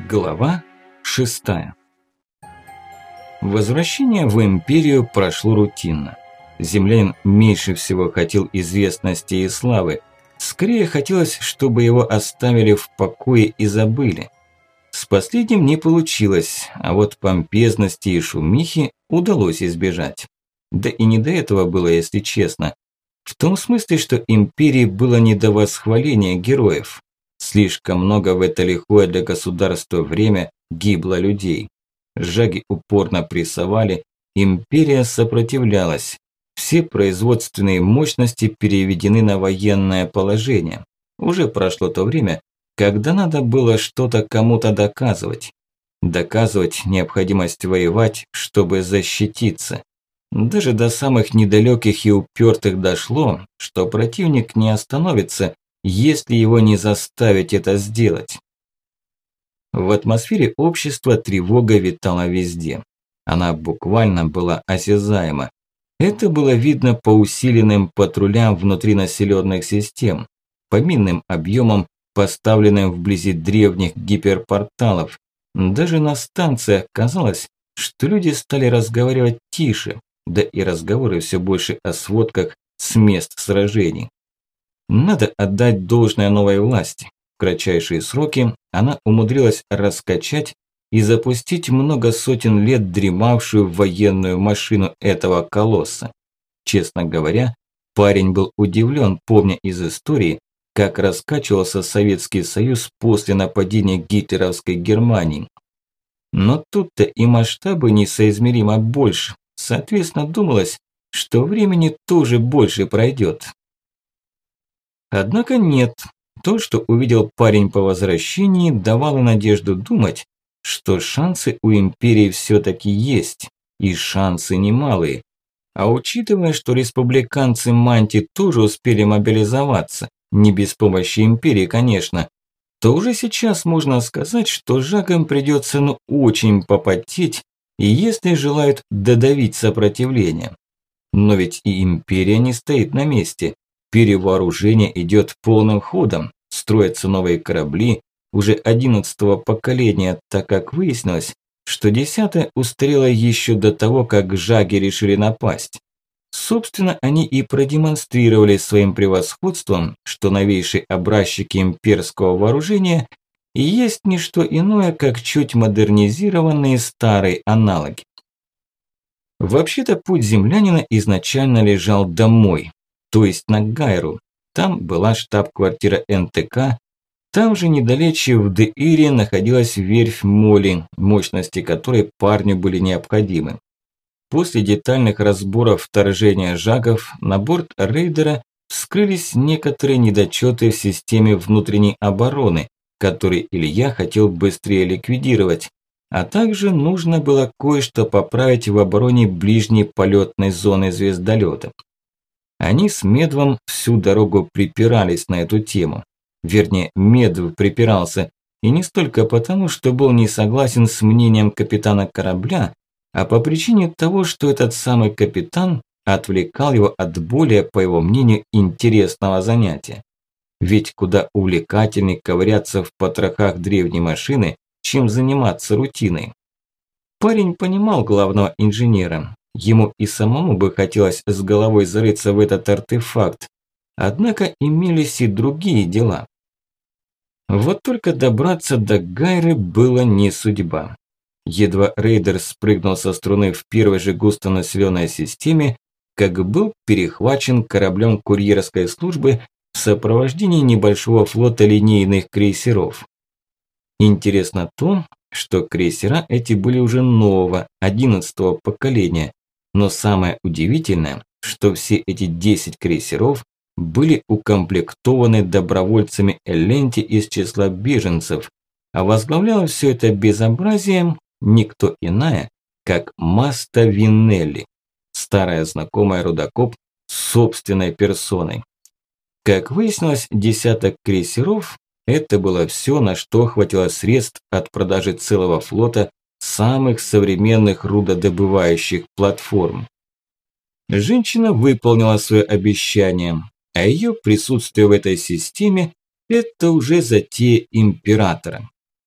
Глава 6. Возвращение в Империю прошло рутинно. Землянин меньше всего хотел известности и славы. Скорее хотелось, чтобы его оставили в покое и забыли. С последним не получилось, а вот помпезности и шумихи удалось избежать. Да и не до этого было, если честно. В том смысле, что Империи было не до восхваления героев. Слишком много в это лихое для государства время гибло людей. Жаги упорно прессовали, империя сопротивлялась. Все производственные мощности переведены на военное положение. Уже прошло то время, когда надо было что-то кому-то доказывать. Доказывать необходимость воевать, чтобы защититься. Даже до самых недалеких и упертых дошло, что противник не остановится, если его не заставить это сделать. В атмосфере общества тревога витала везде. Она буквально была осязаема. Это было видно по усиленным патрулям внутри населенных систем, по минным объемам, поставленным вблизи древних гиперпорталов. Даже на станциях казалось, что люди стали разговаривать тише, да и разговоры все больше о сводках с мест сражений. Надо отдать должное новой власти. В кратчайшие сроки она умудрилась раскачать и запустить много сотен лет дремавшую военную машину этого колосса. Честно говоря, парень был удивлен, помня из истории, как раскачивался Советский Союз после нападения гитлеровской Германии. Но тут-то и масштабы несоизмеримо больше. Соответственно, думалось, что времени тоже больше пройдет. Однако нет. То, что увидел парень по возвращении, давало надежду думать, что шансы у Империи все-таки есть, и шансы немалые. А учитывая, что республиканцы Манти тоже успели мобилизоваться, не без помощи Империи, конечно, то уже сейчас можно сказать, что жагам придется очень попотеть, и если желают додавить сопротивление. Но ведь и Империя не стоит на месте. Перевооружение идет полным ходом, строятся новые корабли, уже 11-го поколения, так как выяснилось, что 10-е устарело еще до того, как жаги решили напасть. Собственно, они и продемонстрировали своим превосходством, что новейшие образчики имперского вооружения и есть не что иное, как чуть модернизированные старые аналоги. Вообще-то путь землянина изначально лежал домой. То есть на Гайру. Там была штаб-квартира НТК, там же недалече в Деире находилась верфь Моли, мощности которой парню были необходимы. После детальных разборов вторжения жагов на борт рейдера вскрылись некоторые недочеты в системе внутренней обороны, которые Илья хотел быстрее ликвидировать, а также нужно было кое-что поправить в обороне ближней полетной зоны звездолета. Они с Медвом всю дорогу припирались на эту тему. Вернее, Медв припирался, и не столько потому, что был не согласен с мнением капитана корабля, а по причине того, что этот самый капитан отвлекал его от более, по его мнению, интересного занятия. Ведь куда увлекательней ковыряться в потрохах древней машины, чем заниматься рутиной. Парень понимал главного инженера. Ему и самому бы хотелось с головой зарыться в этот артефакт. Однако имелись и другие дела. Вот только добраться до Гайры было не судьба. Едва рейдер спрыгнул со струны в первой же густонаселенной системе, как был перехвачен кораблем курьерской службы в сопровождении небольшого флота линейных крейсеров. Интересно то, что крейсера эти были уже нового, 11-го поколения, но самое удивительное, что все эти 10 крейсеров были укомплектованы добровольцами Элленти из числа беженцев, а возглавляла все это безобразие никто иная, как Маста Винелли, старая знакомая рудокоп собственной персоной. Как выяснилось, десяток крейсеров – это было все, на что хватило средств от продажи целого флота самых современных рудодобывающих платформ. Женщина выполнила свое обещание, а ее присутствие в этой системе – это уже затея императора.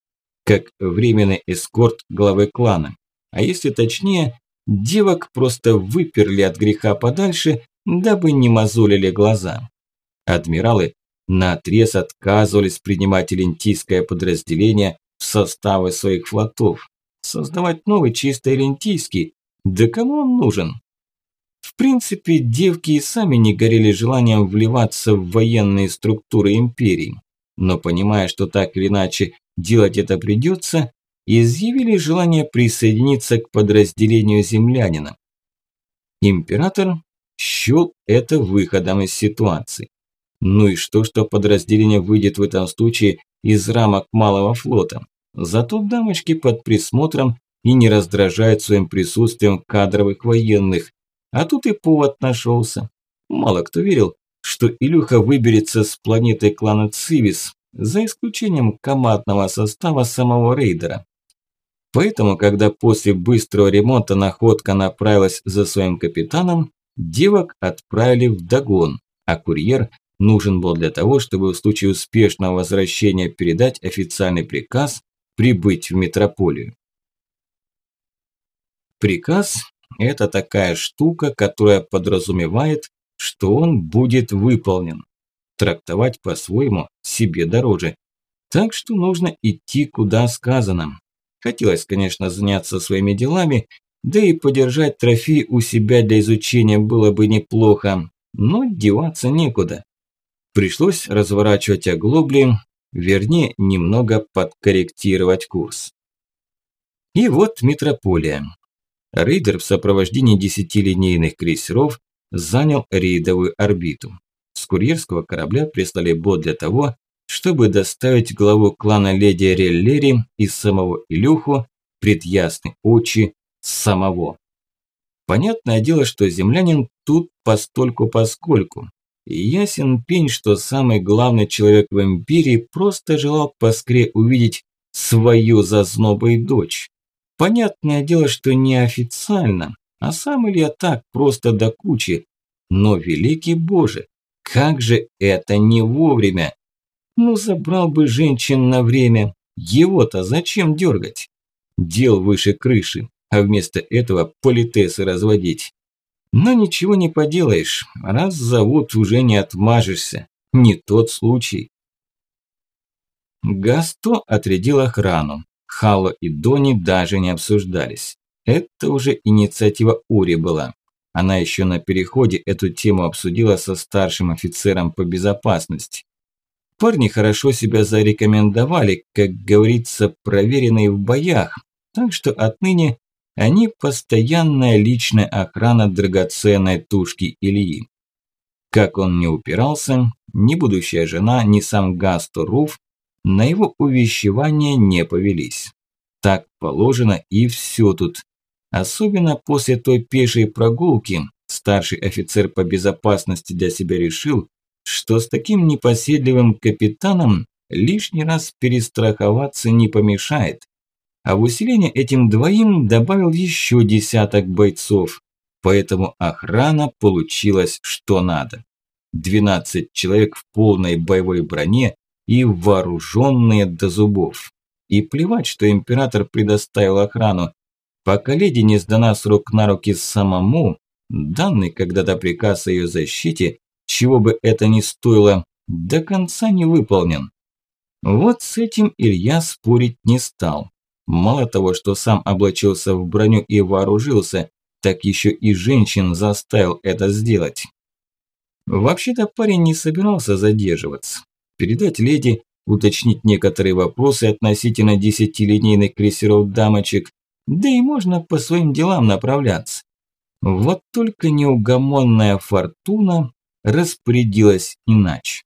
как временный эскорт главы клана. А если точнее, девок просто выперли от греха подальше, дабы не мозолили глаза. Адмиралы наотрез отказывались принимать элентийское подразделение в составы своих флотов. Создавать новый чисто элентийский, да кому он нужен? В принципе, девки и сами не горели желанием вливаться в военные структуры империи, но понимая, что так или иначе делать это придется, изъявили желание присоединиться к подразделению землянина. Император счел это выходом из ситуации. Ну и что подразделение выйдет в этом случае из рамок малого флота? Зато дамочки под присмотром и не раздражают своим присутствием кадровых военных. А тут и повод нашелся. Мало кто верил, что Илюха выберется с планеты клана Цивис, за исключением командного состава самого рейдера. Поэтому, когда после быстрого ремонта находка направилась за своим капитаном, девок отправили вдогон, а курьер нужен был для того, чтобы в случае успешного возвращения передать официальный приказ прибыть в метрополию. Приказ – это такая штука, которая подразумевает, что он будет выполнен. Трактовать по-своему себе дороже. Так что нужно идти куда сказано. Хотелось, конечно, заняться своими делами, да и подержать трофей у себя для изучения было бы неплохо, но деваться некуда. Пришлось разворачивать оглобли, вернее, немного подкорректировать курс. И вот метрополия. Рейдер в сопровождении 10 линейных крейсеров занял рейдовую орбиту. С курьерского корабля прислали бот для того, чтобы доставить главу клана леди Реллери и самого Илюху пред ясные очи самого. Понятное дело, что землянин тут постольку-поскольку. И ясен пень, что самый главный человек в империи просто желал поскорее увидеть свою зазнобой дочь. Понятное дело, что неофициально, а сам Илья так просто до кучи. Но, великий Боже, как же это не вовремя! Ну, забрал бы женщин на время, его-то зачем дергать? Дел выше крыши, а вместо этого политесы разводить. Но ничего не поделаешь, раз зовут, уже не отмажешься, не тот случай. Гасто отрядил охрану. Халло и Дони даже не обсуждались. Это уже инициатива Ури была. Она еще на переходе эту тему обсудила со старшим офицером по безопасности. Парни хорошо себя зарекомендовали, как говорится, проверенные в боях, так что отныне они постоянная личная охрана драгоценной тушки Ильи. Как он не упирался, ни будущая жена, ни сам Гасто Руф на его увещевание не повелись. Так положено и все тут. Особенно после той пешей прогулки старший офицер по безопасности для себя решил, что с таким непоседливым капитаном лишний раз перестраховаться не помешает. А в усиление этим двоим добавил еще десяток бойцов, поэтому охрана получилась что надо. 12 человек в полной боевой броне и вооруженные до зубов. И плевать, что император предоставил охрану. Пока леди не сдана с рук на руки самому, данный когда-то приказ о ее защите, чего бы это ни стоило, до конца не выполнен. Вот с этим Илья спорить не стал. Мало того, что сам облачился в броню и вооружился, так еще и женщин заставил это сделать. Вообще-то парень не собирался задерживаться. Передать леди, уточнить некоторые вопросы относительно 10 линейных крейсеров дамочек, да и можно по своим делам направляться. Вот только неугомонная фортуна распорядилась иначе.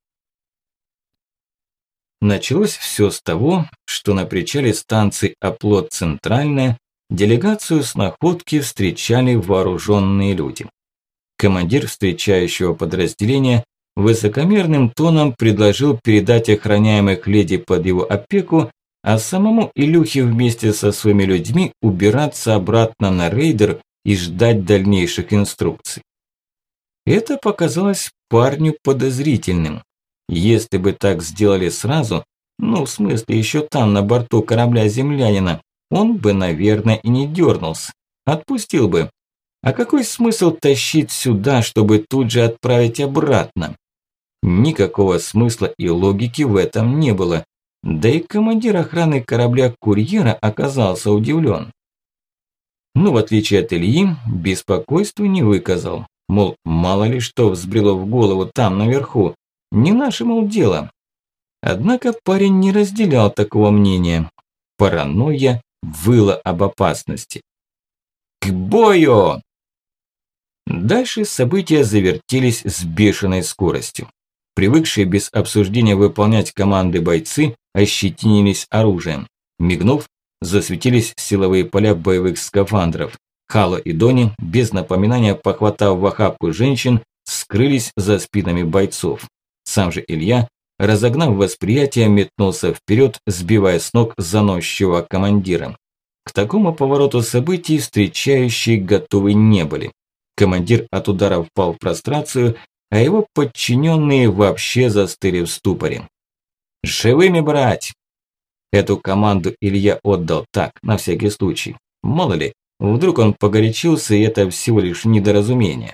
Началось все с того, что на причале станции «Оплот Центральная» делегацию с находки встречали вооруженные люди. Командир встречающего подразделения высокомерным тоном предложил передать охраняемых леди под его опеку, а самому Илюхе вместе со своими людьми убираться обратно на рейдер и ждать дальнейших инструкций. Это показалось парню подозрительным. Если бы так сделали сразу, Ну, в смысле, еще там, на борту корабля землянина, он бы, наверное, и не дернулся. Отпустил бы. А какой смысл тащить сюда, чтобы тут же отправить обратно? Никакого смысла и логики в этом не было. Да и командир охраны корабля-курьера оказался удивлен. Но в отличие от Ильи, беспокойства не выказал. Мол, мало ли что взбрело в голову там наверху. Не наше, мол, дело. Однако парень не разделял такого мнения. Паранойя выла об опасности. «К бою!» Дальше события завертелись с бешеной скоростью. Привыкшие без обсуждения выполнять команды бойцы ощетинились оружием. Мигнув, засветились силовые поля боевых скафандров. Хало и Дони, без напоминания похватав в охапку женщин, скрылись за спинами бойцов. Сам же Илья, разогнав восприятие, метнулся вперед, сбивая с ног заносчивого командира. К такому повороту событий встречающие готовы не были. Командир от удара впал в прострацию, а его подчиненные вообще застыли в ступоре. «Живыми брать!» Эту команду Илья отдал так, на всякий случай. Мало ли, вдруг он погорячился, и это всего лишь недоразумение.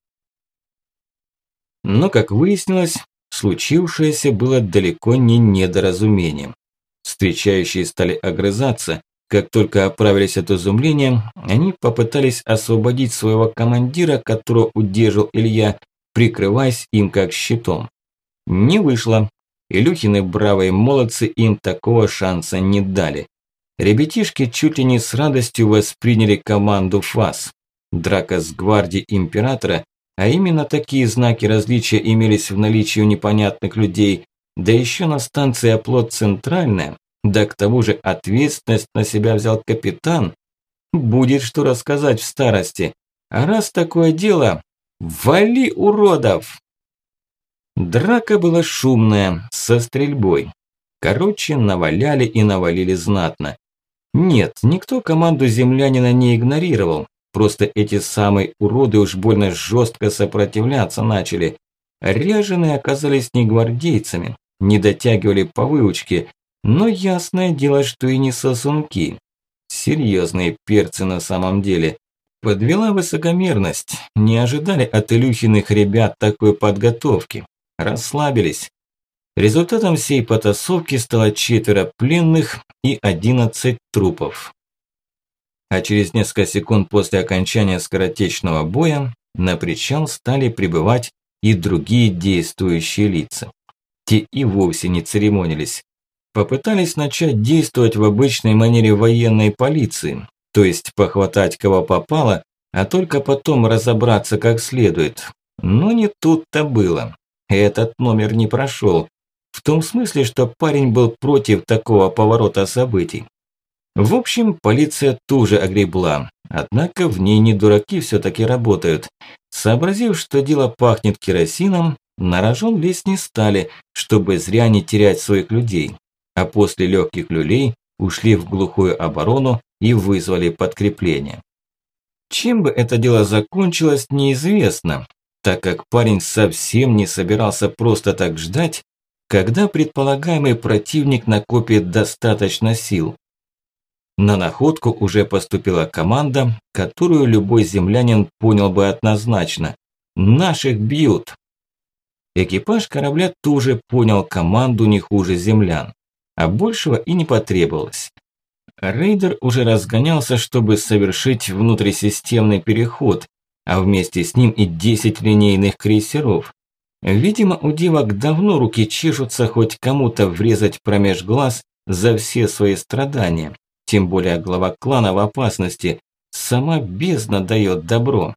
Но, как выяснилось, случившееся было далеко не недоразумением. Встречающие стали огрызаться. Как только оправились от изумления, они попытались освободить своего командира, которого удержал Илья, прикрываясь им как щитом. Не вышло. Илюхины бравые молодцы им такого шанса не дали. Ребятишки чуть ли не с радостью восприняли команду ФАС. Драка с гвардией императора, а именно такие знаки различия имелись в наличии у непонятных людей, да еще на станции оплот Центральная, да к тому же ответственность на себя взял капитан. Будет что рассказать в старости. А раз такое дело, вали уродов! Драка была шумная, со стрельбой. Короче, наваляли и навалили знатно. Нет, никто команду землянина не игнорировал. Просто эти самые уроды уж больно жестко сопротивляться начали. Ряженые оказались не гвардейцами, не дотягивали по выучке, но ясное дело, что и не сосунки. Серьезные перцы на самом деле. Подвела высокомерность. Не ожидали от Илюхиных ребят такой подготовки. Расслабились. Результатом всей потасовки стало 4 пленных и 11 трупов. А через несколько секунд после окончания скоротечного боя на причал стали прибывать и другие действующие лица. Те и вовсе не церемонились. Попытались начать действовать в обычной манере военной полиции, то есть похватать кого попало, а только потом разобраться как следует. Но не тут-то было. Этот номер не прошел. В том смысле, что парень был против такого поворота событий. В общем, полиция тоже огребла, однако в ней не дураки все-таки работают. Сообразив, что дело пахнет керосином, на рожон лезть не стали, чтобы зря не терять своих людей. А после легких люлей ушли в глухую оборону и вызвали подкрепление. Чем бы это дело закончилось, неизвестно, так как парень совсем не собирался просто так ждать, когда предполагаемый противник накопит достаточно сил. На находку уже поступила команда, которую любой землянин понял бы однозначно. Наших бьют. Экипаж корабля тоже понял команду не хуже землян, а большего и не потребовалось. Рейдер уже разгонялся, чтобы совершить внутрисистемный переход, а вместе с ним и 10 линейных крейсеров. Видимо, у девок давно руки чешутся хоть кому-то врезать промеж глаз за все свои страдания. Тем более глава клана в опасности. Сама бездна дает добро.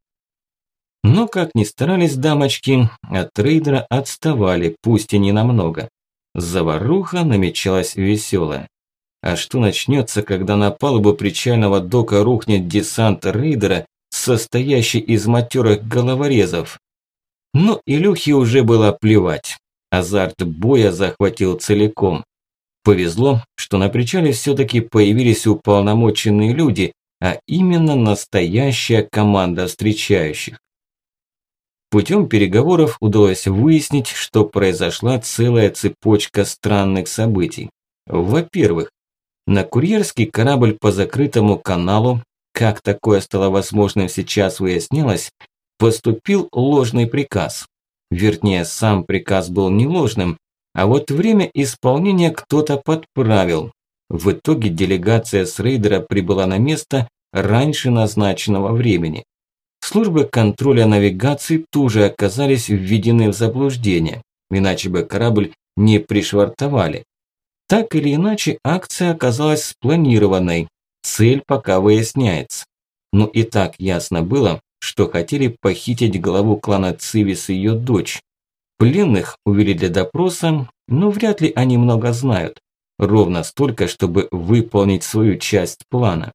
Но как ни старались дамочки, от рейдера отставали, пусть и не намного. Заваруха намечалась веселая. А что начнется, когда на палубу причального дока рухнет десант рейдера, состоящий из матерых головорезов? Но Илюхе уже было плевать. Азарт боя захватил целиком. Повезло, что на причале все-таки появились уполномоченные люди, а именно настоящая команда встречающих. Путем переговоров удалось выяснить, что произошла целая цепочка странных событий. Во-первых, на курьерский корабль по закрытому каналу, как такое стало возможным сейчас выяснилось, поступил ложный приказ. Вернее, сам приказ был не ложным, а вот время исполнения кто-то подправил. В итоге делегация с рейдера прибыла на место раньше назначенного времени. Службы контроля навигации тоже оказались введены в заблуждение, иначе бы корабль не пришвартовали. Так или иначе, акция оказалась спланированной, цель пока выясняется. Но и так ясно было, что хотели похитить главу клана Цивис и ее дочь. Пленных увели для допроса, но вряд ли они много знают. Ровно столько, чтобы выполнить свою часть плана.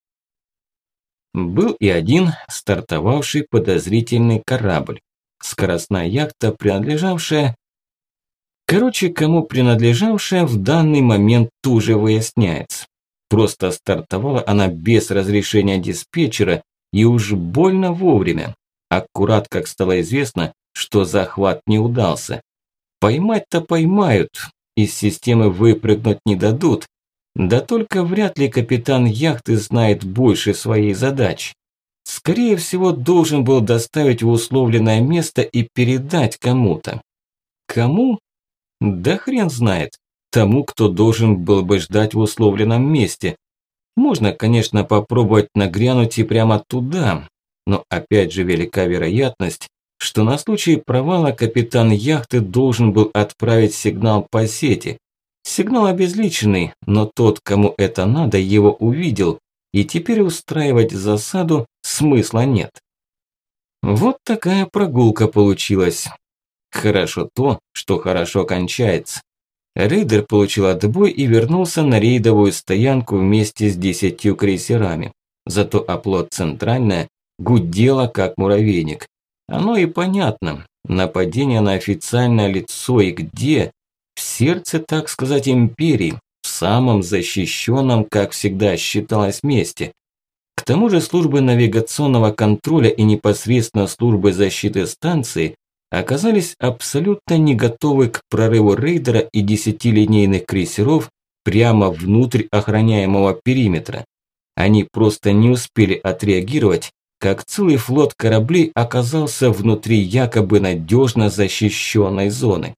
Был и один стартовавший подозрительный корабль. Скоростная яхта, принадлежавшая... кому принадлежавшая в данный момент тоже выясняется. Просто стартовала она без разрешения диспетчера и уж больно вовремя. Аккурат, как стало известно, что захват не удался. Поймать-то поймают, из системы выпрыгнуть не дадут. Да только вряд ли капитан яхты знает больше своей задачи. Скорее всего, должен был доставить в условленное место и передать кому-то. Кому? Да хрен знает. Тому, кто должен был бы ждать в условленном месте. Можно, конечно, попробовать нагрянуть и прямо туда, но опять же велика вероятность, что на случай провала капитан яхты должен был отправить сигнал по сети. Сигнал обезличенный, но тот, кому это надо, его увидел, и теперь устраивать засаду смысла нет. Вот такая прогулка получилась. Хорошо то, что хорошо кончается. Рейдер получил отбой и вернулся на рейдовую стоянку вместе с 10 крейсерами. Зато оплот «Центральная» гудела как муравейник. Оно и понятно. Нападение на официальное лицо и где? В сердце, так сказать, империи. В самом защищенном, как всегда считалось, месте. К тому же службы навигационного контроля и непосредственно службы защиты станции оказались абсолютно не готовы к прорыву рейдера и 10-линейных крейсеров прямо внутрь охраняемого периметра. Они просто не успели отреагировать, как целый флот кораблей оказался внутри якобы надежно защищенной зоны.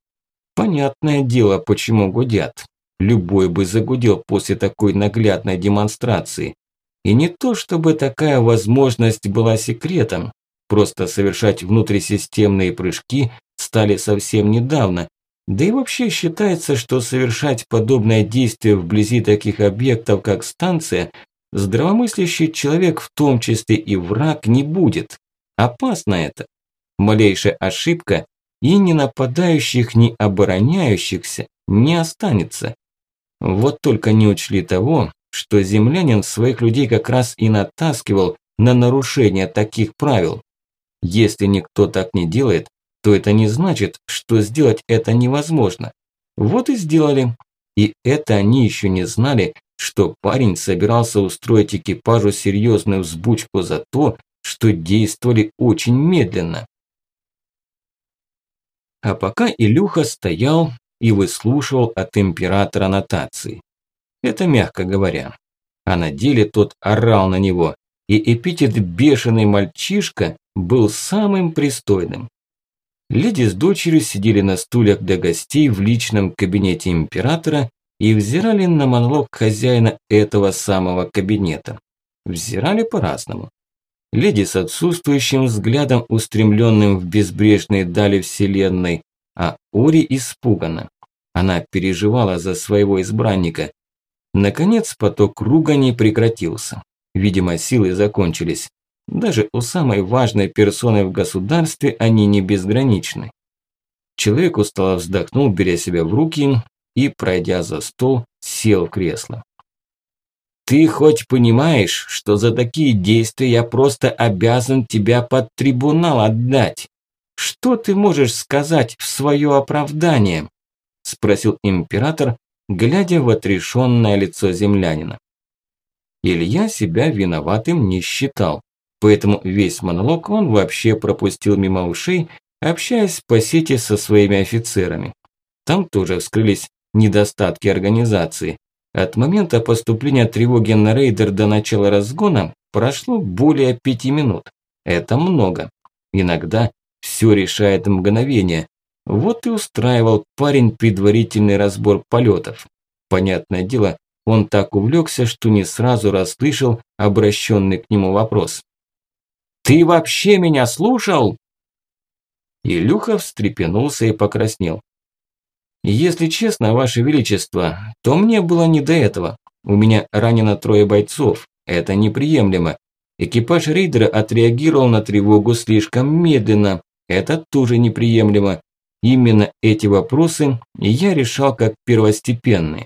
Понятное дело, почему гудят. Любой бы загудел после такой наглядной демонстрации. И не то, чтобы такая возможность была секретом. Просто совершать внутрисистемные прыжки стали совсем недавно. Да и вообще считается, что совершать подобное действие вблизи таких объектов, как станция, здравомыслящий человек, в том числе и враг, не будет. Опасно это. Малейшая ошибка, и ни нападающих, ни обороняющихся не останется. Вот только не учли того, что землянин своих людей как раз и натаскивал на нарушение таких правил. Если никто так не делает, то это не значит, что сделать это невозможно. Вот и сделали. И это они еще не знали, что парень собирался устроить экипажу серьезную взбучку за то, что действовали очень медленно. А пока Илюха стоял и выслушивал от императора нотации. Это мягко говоря. А на деле тот орал на него, и эпитет «бешеный мальчишка» был самым пристойным. Леди с дочерью сидели на стульях для гостей в личном кабинете императора и взирали на монолог хозяина этого самого кабинета. Взирали по-разному. Леди с отсутствующим взглядом, устремленным в безбрежные дали вселенной, а Ори испуганно. Она переживала за своего избранника. Наконец поток ругани прекратился. Видимо, силы закончились. Даже у самой важной персоны в государстве они не безграничны. Человек устало вздохнул, беря себя в руки и, пройдя за стол, сел в кресло. «Ты хоть понимаешь, что за такие действия я просто обязан тебя под трибунал отдать? Что ты можешь сказать в свое оправдание?» – спросил император, глядя в отрешенное лицо землянина. Илья себя виноватым не считал. поэтому весь монолог он вообще пропустил мимо ушей, общаясь по сети со своими офицерами. Там тоже вскрылись недостатки организации. От момента поступления тревоги на рейдер до начала разгона прошло более 5 минут. Это много. Иногда все решает мгновение. Вот и устраивал парень предварительный разбор полетов. Понятное дело, он так увлекся, что не сразу расслышал обращенный к нему вопрос. «Ты вообще меня слушал?» Илюха встрепенулся и покраснел. «Если честно, Ваше Величество, то мне было не до этого. У меня ранено 3 бойцов. Это неприемлемо. Экипаж рейдера отреагировал на тревогу слишком медленно. Это тоже неприемлемо. Именно эти вопросы я решал как первостепенные».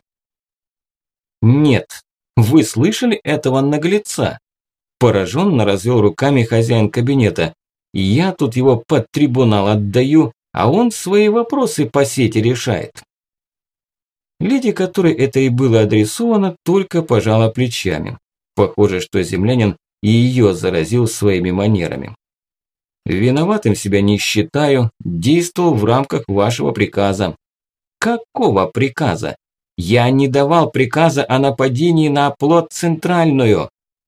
«Нет, вы слышали этого наглеца?» Пораженно развел руками хозяин кабинета. «Я тут его под трибунал отдаю, а он свои вопросы по сети решает». Леди, которой это и было адресовано, только пожала плечами. Похоже, что землянин и ее заразил своими манерами. «Виноватым себя не считаю, действовал в рамках вашего приказа». «Какого приказа? Я не давал приказа о нападении на оплот Центральную».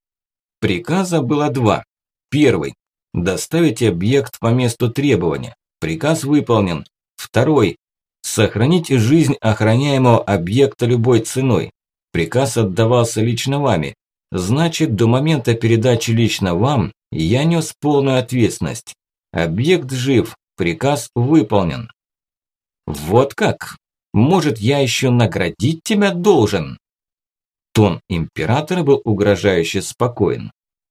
Приказа было 2. Первый. Доставить объект по месту требования. Приказ выполнен. Второй. Сохранить жизнь охраняемого объекта любой ценой. Приказ отдавался лично вами. Значит, до момента передачи лично вам я нес полную ответственность. Объект жив. Приказ выполнен. Вот как? Может, я еще наградить тебя должен? Тон императора был угрожающе спокоен.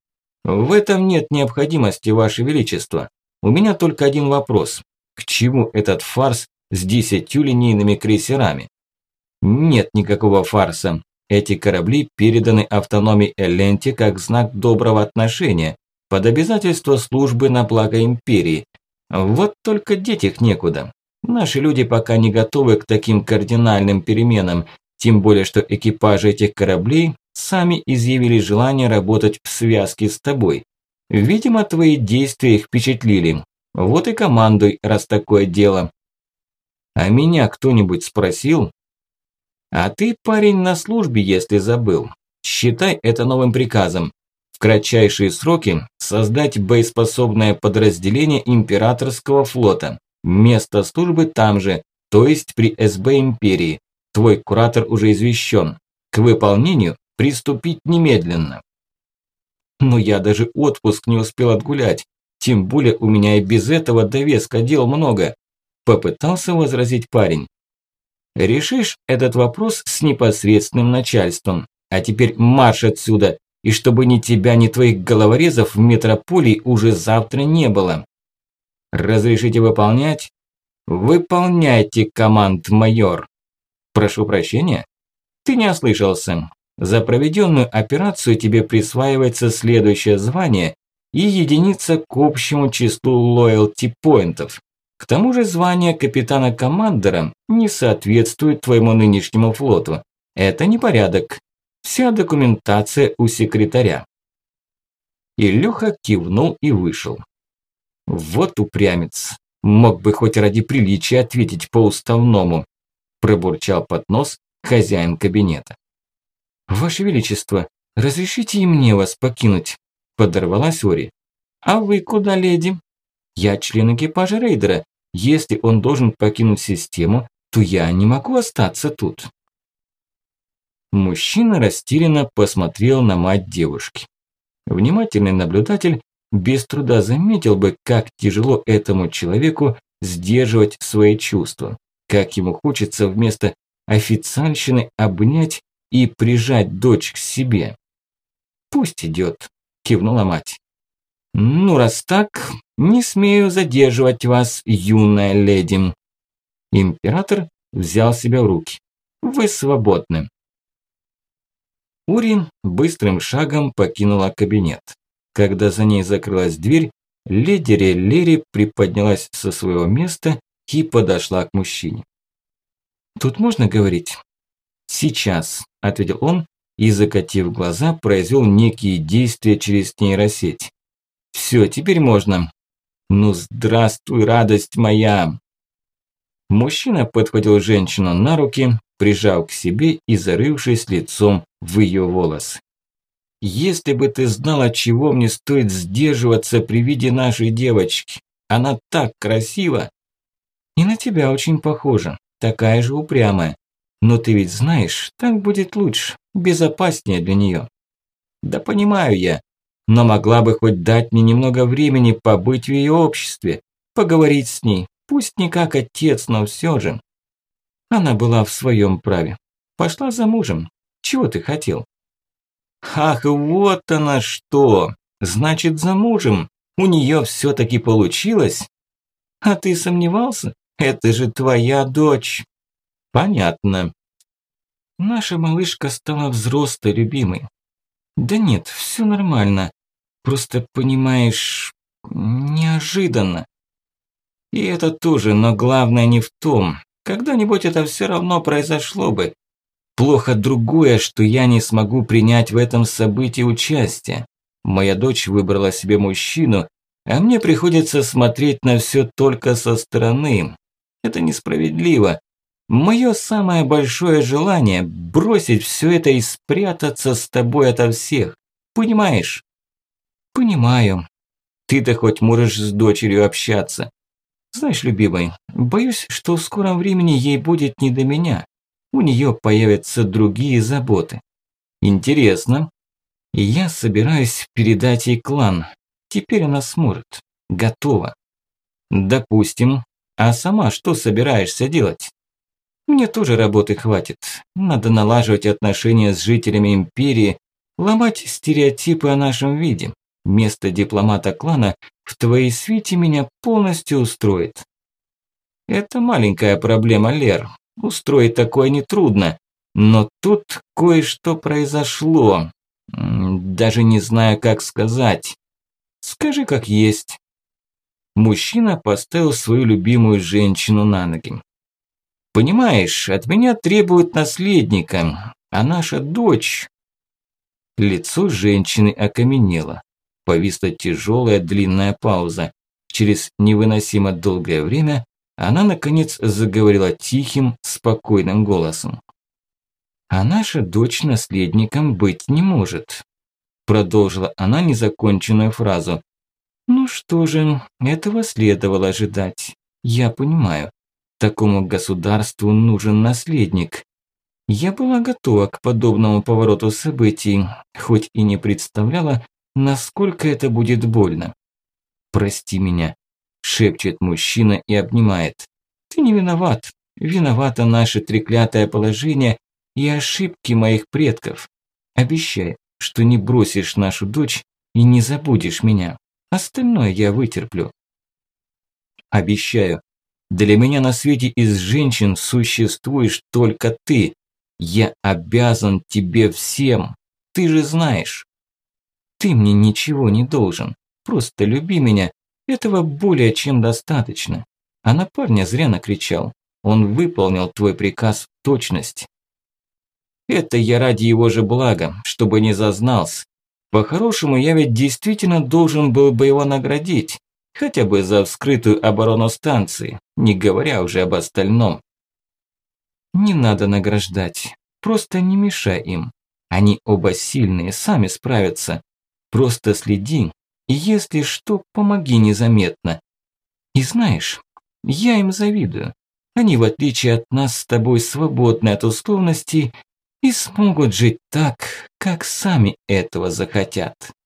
В этом нет необходимости, Ваше Величество. У меня только один вопрос. К чему этот фарс с 10 линейными крейсерами? Нет никакого фарса. Эти корабли переданы автономии Элленте как знак доброго отношения, под обязательство службы на благо империи. Вот только деть их некуда. Наши люди пока не готовы к таким кардинальным переменам, тем более что экипажи этих кораблей сами изъявили желание работать в связке с тобой. Видимо, твои действия их впечатлили. Вот и командуй, раз такое дело. А меня кто-нибудь спросил? А ты, парень, на службе, если забыл. Считай это новым приказом. В кратчайшие сроки создать боеспособное подразделение императорского флота. Место службы там же, то есть при СБ Империи. Твой куратор уже извещен. К выполнению приступить немедленно. Но я даже отпуск не успел отгулять. Тем более у меня и без этого довеска дел много. Попытался возразить парень. Решишь этот вопрос с непосредственным начальством. А теперь марш отсюда. И чтобы ни тебя, ни твоих головорезов в метрополии уже завтра не было. Разрешите выполнять? Выполняйте, команд-майор. Прошу прощения? Ты не ослышался. За проведенную операцию тебе присваивается следующее звание и единица к общему числу лоялти-поинтов. К тому же звание капитана-командора не соответствует твоему нынешнему флоту. Это непорядок. Вся документация у секретаря. Илюха кивнул и вышел. Вот упрямец. Мог бы хоть ради приличия ответить по-уставному. Пробурчал под нос хозяин кабинета. Ваше Величество, разрешите и мне вас покинуть? Подорвалась Ори. А вы куда, леди? Я член экипажа рейдера. Если он должен покинуть систему, то я не могу остаться тут. Мужчина растерянно посмотрел на мать девушки. Внимательный наблюдатель без труда заметил бы, как тяжело этому человеку сдерживать свои чувства, как ему хочется вместо официальщины обнять и прижать дочь к себе. «Пусть идет», – кивнула мать. «Ну, раз так, не смею задерживать вас, юная леди». Император взял себя в руки. «Вы свободны». Ури быстрым шагом покинула кабинет. Когда за ней закрылась дверь, леди Реллери приподнялась со своего места и подошла к мужчине. «Тут можно говорить?» «Сейчас», – ответил он и, закатив глаза, произвел некие действия через нейросеть. Все, теперь можно. Ну, здравствуй, радость моя. Мужчина подхватил женщину на руки, прижал к себе и зарывшись лицом в ее волосы. Если бы ты знала, чего мне стоит сдерживаться при виде нашей девочки. Она так красива. И на тебя очень похожа, такая же упрямая. Но ты ведь знаешь, так будет лучше, безопаснее для нее. Да понимаю я, но могла бы хоть дать мне немного времени побыть в ее обществе, поговорить с ней, пусть не как отец, но все же. Она была в своем праве. Пошла за мужем. Чего ты хотел? Ах, вот она что! Значит, за мужем. У нее все-таки получилось? А ты сомневался? Это же твоя дочь. Понятно. Наша малышка стала взрослой, любимой. Да нет, все нормально. Просто, понимаешь, неожиданно. И это тоже, но главное не в том. Когда-нибудь это все равно произошло бы. Плохо другое, что я не смогу принять в этом событии участие. Моя дочь выбрала себе мужчину, а мне приходится смотреть на все только со стороны. Это несправедливо. Мое самое большое желание – бросить все это и спрятаться с тобой ото всех. Понимаешь? Понимаю. Ты-то хоть можешь с дочерью общаться. Знаешь, любимый, боюсь, что в скором времени ей будет не до меня. У нее появятся другие заботы. Интересно. И я собираюсь передать ей клан. Теперь она сможет. Готова. Допустим. А сама что собираешься делать? Мне тоже работы хватит. Надо налаживать отношения с жителями империи, ломать стереотипы о нашем виде. Место дипломата клана в твоей свите меня полностью устроит. Это маленькая проблема, Лер. Устроить такое нетрудно. Но тут кое-что произошло. Даже не знаю, как сказать. Скажи, как есть. Мужчина поставил свою любимую женщину на ноги. Понимаешь, от меня требуют наследника, а наша дочь... Лицо женщины окаменело. Повисла тяжелая длинная пауза. Через невыносимо долгое время она наконец заговорила тихим, спокойным голосом. «А наша дочь наследником быть не может», продолжила она незаконченную фразу. «Ну что же, этого следовало ожидать. Я понимаю, такому государству нужен наследник. Я была готова к подобному повороту событий, хоть и не представляла, насколько это будет больно. Прости меня», шепчет мужчина и обнимает. «Ты не виноват. Виновато наше треклятое положение и ошибки моих предков. Обещай, что не бросишь нашу дочь и не забудешь меня. Остальное я вытерплю». «Обещаю. Для меня на свете из женщин существуешь только ты. Я обязан тебе всем. Ты же знаешь. Ты мне ничего не должен. Просто люби меня. Этого более чем достаточно». А на парня зря накричал. Он выполнил твой приказ в точности. Это я ради его же блага, чтобы не зазнался. По-хорошему, я ведь действительно должен был бы его наградить. Хотя бы за вскрытую оборону станции, не говоря уже об остальном. Не надо награждать. Просто не мешай им. Они оба сильные, сами справятся. Просто следи, и если что, помоги незаметно. И знаешь, я им завидую. Они, в отличие от нас с тобой, свободны от условностей и смогут жить так, как сами этого захотят.